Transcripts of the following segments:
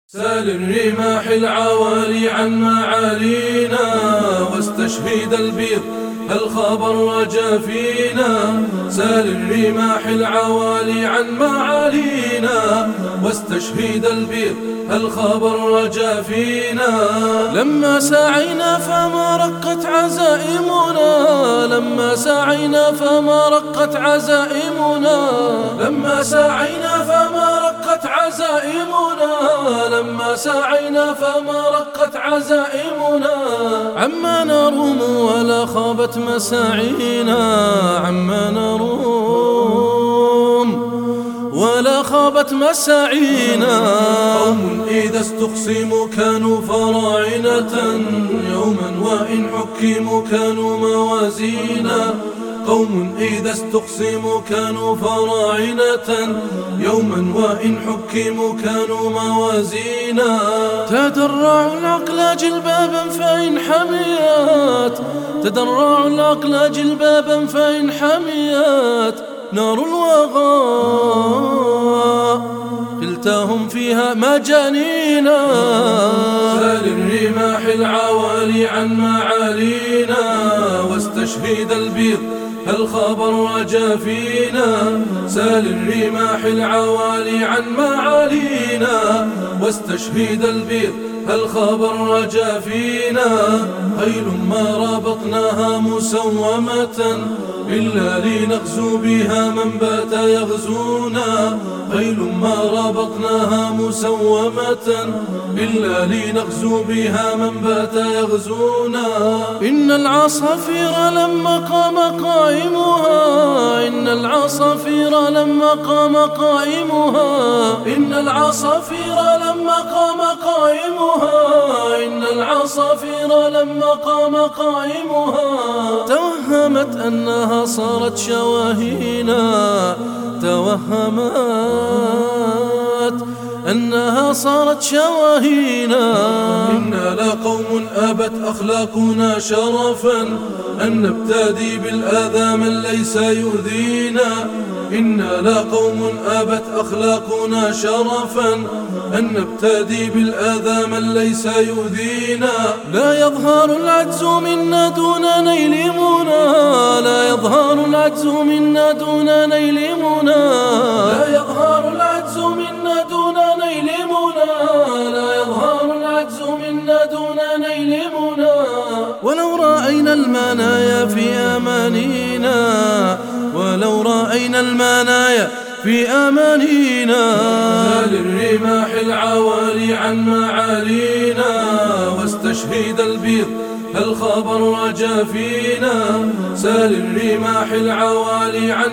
سال الرماح العوالي عن معالينا، واستشهد البيض الخبر رجا فينا. سال الرماح العوالي عن معالينا، واستشهد البيض الخبر رجا فينا. لما سعينا فما رقت عزائمنا، لما سعينا فما رقت عزائمنا، لما سعينا فما رقت عزائمنا، لما سعينا فما رقت عزائمنا. عما نروم ولا خابت مساعينا، عما نروم ولا خابت مساعينا. قوم إذا استقسموا كانوا فراعنة، يوما وإن حكموا كانوا موازينا. قوم إذا استقسموا كانوا فراعنة، يوما وإن حكموا كانوا موازينا. تدرعوا العقل جلبابا فإن حميات، تدرعوا العقل جلبابا فإن حميات. نار الوغى قلتهم فيها مجانينا. سال الرماح العوالي عن معالينا، واستشهد البيض الخبر رجا فينا. سال الرماح العوالي عن معالينا، واستشهد البيض الخبر رجا فينا. خيل ما رابطناها مسومة، إلا لنغزو بها من بات يغزونا. خيل ما رابطناها مسومة، إلا لنغزو بها من بات يغزونا. إن العصافير لما قام قائمها، إن العصافير لما قام قائمها، إن العصافير لما قام قائمها، إن العصافير لما قام قائمها. توهمت أنها صارت شواهينا، توهمت أنها صارت شواهينا. إنا لقوم أبت أخلاقنا شرفا، أن نبتدي بالأذى من ليس يؤذينا. إنا لقوم أبت أخلاقنا شرفا، أن نبتدي بالأذى من ليس يؤذينا. لا يظهر العجز منا دون نيل منى، لا يظهر العجز منا دون نيل منى، لا يظهر العجز منا دون نيل منى، لا يظهر العجز منا دون نيل منى. ولو رأينا المنايا في أمانينا، ولو رأينا المنايا في أمانينا. سال الرماح العوالي عن معالينا، واستشهد البيض الخبر رجا فينا. سال الرماح العوالي عن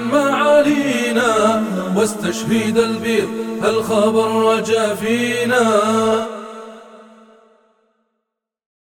معالينا، واستشهد البيض الخبر رجا فينا.